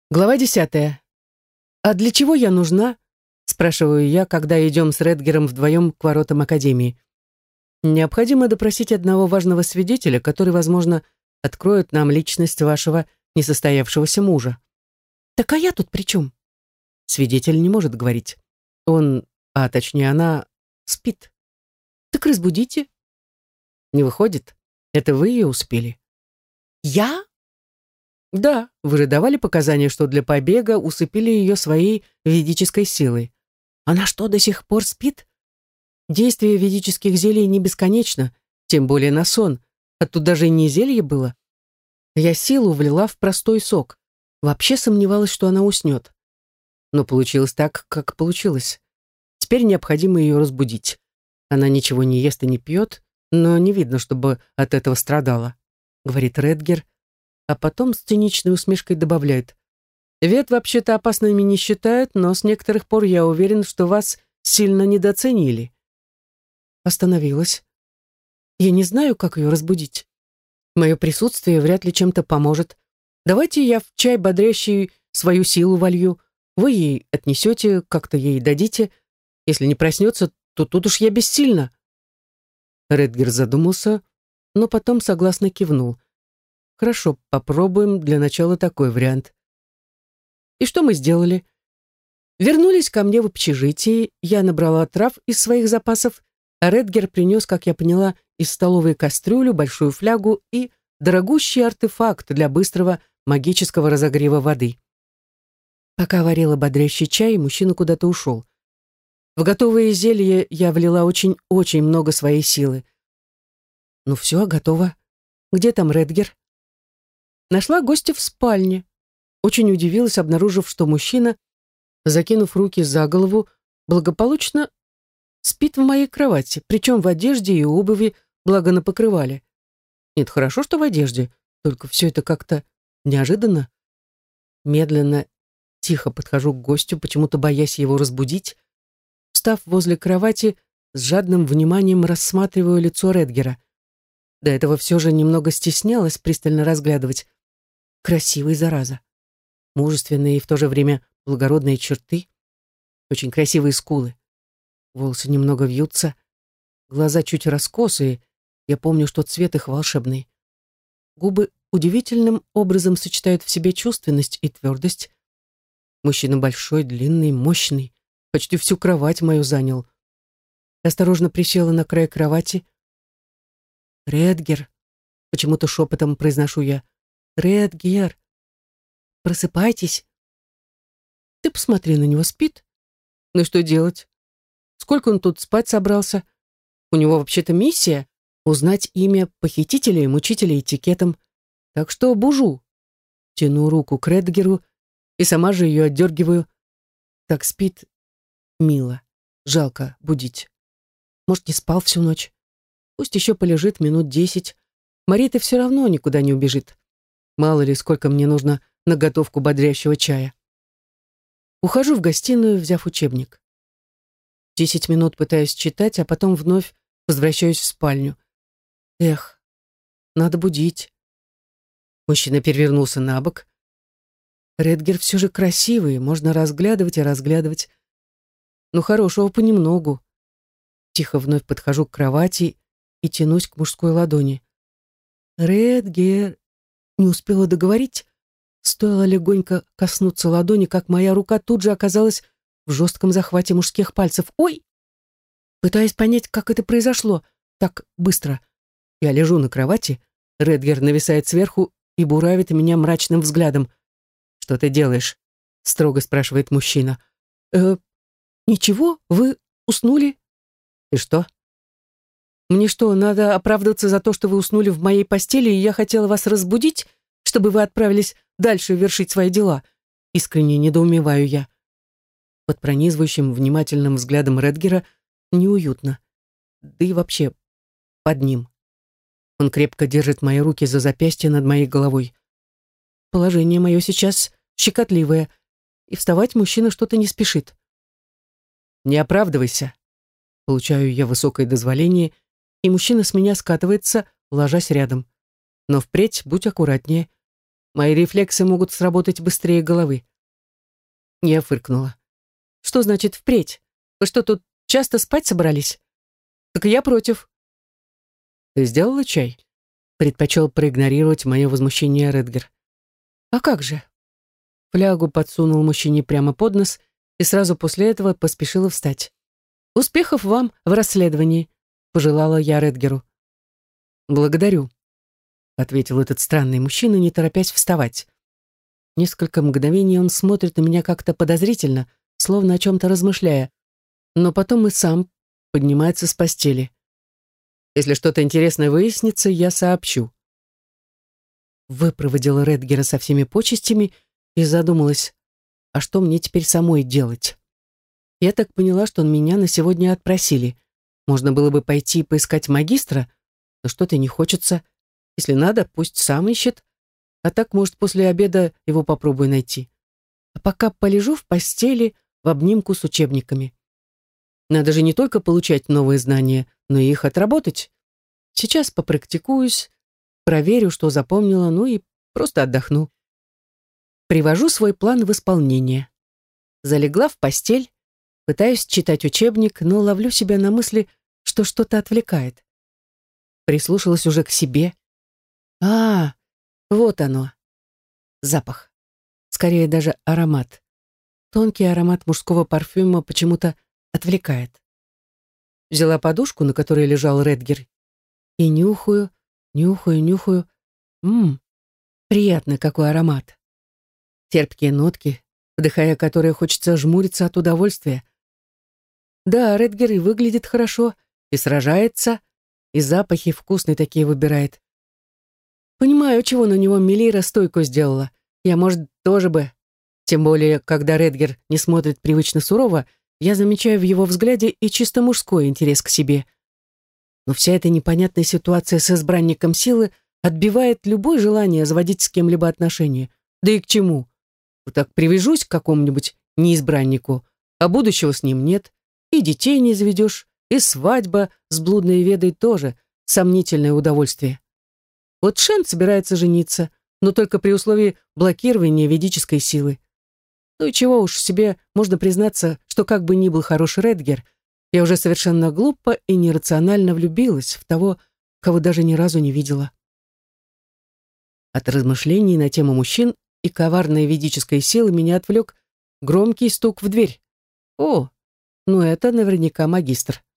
Глава 10. «А для чего я нужна?» — спрашиваю я, когда идем с Редгером вдвоем к воротам Академии. «Необходимо допросить одного важного свидетеля, который, возможно, откроет нам личность вашего несостоявшегося мужа». «Так а я тут при чем?» Свидетель не может говорить. Он, а точнее она, спит. «Так разбудите». «Не выходит. Это вы ее успели». Я? «Да, вы же давали показания, что для побега усыпили ее своей ведической силой. Она что, до сих пор спит? Действие ведических зелий не бесконечно, тем более на сон, а тут даже и не зелье было. Я силу влила в простой сок. Вообще сомневалась, что она уснет. Но получилось так, как получилось. Теперь необходимо ее разбудить. Она ничего не ест и не пьет, но не видно, чтобы от этого страдала», — говорит Редгер, а потом с циничной усмешкой добавляет: «Вет вообще-то опасными не считают, но с некоторых пор я уверен, что вас сильно недооценили». Остановилась. Я не знаю, как ее разбудить. Мое присутствие вряд ли чем-то поможет. Давайте я в чай бодрящий свою силу волью. Вы ей отнесете, как-то ей дадите. Если не проснется, то тут уж я бессильна. Редгер задумался, но потом согласно кивнул. Хорошо, попробуем для начала такой вариант. И что мы сделали? Вернулись ко мне в общежитие, я набрала трав из своих запасов, а Редгер принес, как я поняла, из столовой кастрюлю, большую флягу и дорогущий артефакт для быстрого магического разогрева воды. Пока варила бодрящий чай, мужчина куда-то ушел. В готовые зелья я влила очень-очень много своей силы. Ну все, готово. Где там Редгер? Нашла гостя в спальне. Очень удивилась, обнаружив, что мужчина, закинув руки за голову, благополучно спит в моей кровати, причем в одежде и обуви, благо на покрывале. Нет, хорошо, что в одежде, только все это как-то неожиданно. Медленно, тихо подхожу к гостю, почему-то боясь его разбудить. Встав возле кровати, с жадным вниманием рассматриваю лицо Редгера. До этого все же немного стеснялась пристально разглядывать. Красивый, зараза. Мужественные и в то же время благородные черты. Очень красивые скулы. Волосы немного вьются. Глаза чуть раскосые. Я помню, что цвет их волшебный. Губы удивительным образом сочетают в себе чувственность и твердость. Мужчина большой, длинный, мощный. Почти всю кровать мою занял. Осторожно присела на край кровати. «Редгер», — почему-то шепотом произношу я. «Редгер, просыпайтесь». Ты посмотри на него, спит. Ну и что делать? Сколько он тут спать собрался? У него вообще-то миссия — узнать имя похитителя и мучителя этикетом. Так что бужу. Тяну руку к Редгеру и сама же ее отдергиваю. Так спит мило. Жалко будить. Может, не спал всю ночь. Пусть еще полежит минут 10. Марита все равно никуда не убежит. Мало ли, сколько мне нужно на готовку бодрящего чая. Ухожу в гостиную, взяв учебник. 10 минут пытаюсь читать, а потом вновь возвращаюсь в спальню. Эх, надо будить. Мужчина перевернулся на бок. Редгер все же красивый, можно разглядывать и разглядывать. Но хорошего понемногу. Тихо вновь подхожу к кровати и тянусь к мужской ладони. Редгер. Не успела договорить. Стоило легонько коснуться ладони, как моя рука тут же оказалась в жестком захвате мужских пальцев. Ой! Пытаясь понять, как это произошло так быстро. Я лежу на кровати, Редгер нависает сверху и буравит меня мрачным взглядом. «Что ты делаешь?» — строго спрашивает мужчина. Ничего, вы уснули?» «И что?» «Мне что, надо оправдываться за то, что вы уснули в моей постели, и я хотела вас разбудить, чтобы вы отправились дальше вершить свои дела?» Искренне недоумеваю я. Под пронизывающим внимательным взглядом Редгера неуютно. Да и вообще под ним. Он крепко держит мои руки за запястье над моей головой. Положение мое сейчас щекотливое, и вставать мужчина что-то не спешит. «Не оправдывайся». Получаю я высокое дозволение, и мужчина с меня скатывается, ложась рядом. «Но впредь будь аккуратнее. Мои рефлексы могут сработать быстрее головы. Я фыркнула. Что значит впредь? Вы что, тут часто спать собрались? Так и я против. Ты сделала чай? Предпочел проигнорировать мое возмущение Редгер. А как же? Флягу подсунул мужчине прямо под нос и сразу после этого поспешила встать. «Успехов вам в расследовании», — пожелала я Редгеру. «Благодарю», — ответил этот странный мужчина, не торопясь вставать. Несколько мгновений он смотрит на меня как-то подозрительно, словно о чем-то размышляя, но потом и сам поднимается с постели. «Если что-то интересное выяснится, я сообщу». Выпроводила Редгера со всеми почестями и задумалась, а что мне теперь самой делать? Я так поняла, что меня на сегодня отпросили. Можно было бы пойти поискать магистра, но что-то не хочется. Если надо, пусть сам ищет, а так, может, после обеда его попробую найти. А пока полежу в постели в обнимку с учебниками. Надо же не только получать новые знания, но и их отработать. Сейчас попрактикуюсь, проверю, что запомнила, ну и просто отдохну. Привожу свой план в исполнение. Залегла в постель, пытаюсь читать учебник, но ловлю себя на мысли, что что-то отвлекает. Прислушалась уже к себе. Вот оно. Запах. Скорее даже аромат. Тонкий аромат мужского парфюма почему-то отвлекает. Взяла подушку, на которой лежал Редгер, и нюхаю, нюхаю. Приятный какой аромат. Терпкие нотки, вдыхая которые хочется жмуриться от удовольствия. Да, Редгер и выглядит хорошо, и сражается, и запахи вкусные такие выбирает. Понимаю, чего на него Мелира стойку сделала. Я, может, тоже бы. Тем более, когда Редгер не смотрит привычно сурово, я замечаю в его взгляде и чисто мужской интерес к себе. Но вся эта непонятная ситуация с избранником силы отбивает любое желание заводить с кем-либо отношения. Да и к чему? Вот так привяжусь к какому-нибудь неизбраннику, а будущего с ним нет, и детей не заведешь, и свадьба с блудной ведой тоже сомнительное удовольствие. Вот Шен собирается жениться, но только при условии блокирования ведической силы. Ну и чего уж себе можно признаться, что как бы ни был хороший Редгер, я уже совершенно глупо и нерационально влюбилась в того, кого даже ни разу не видела. От размышлений на тему мужчин и коварной ведической силы меня отвлек громкий стук в дверь. О, ну это наверняка магистр.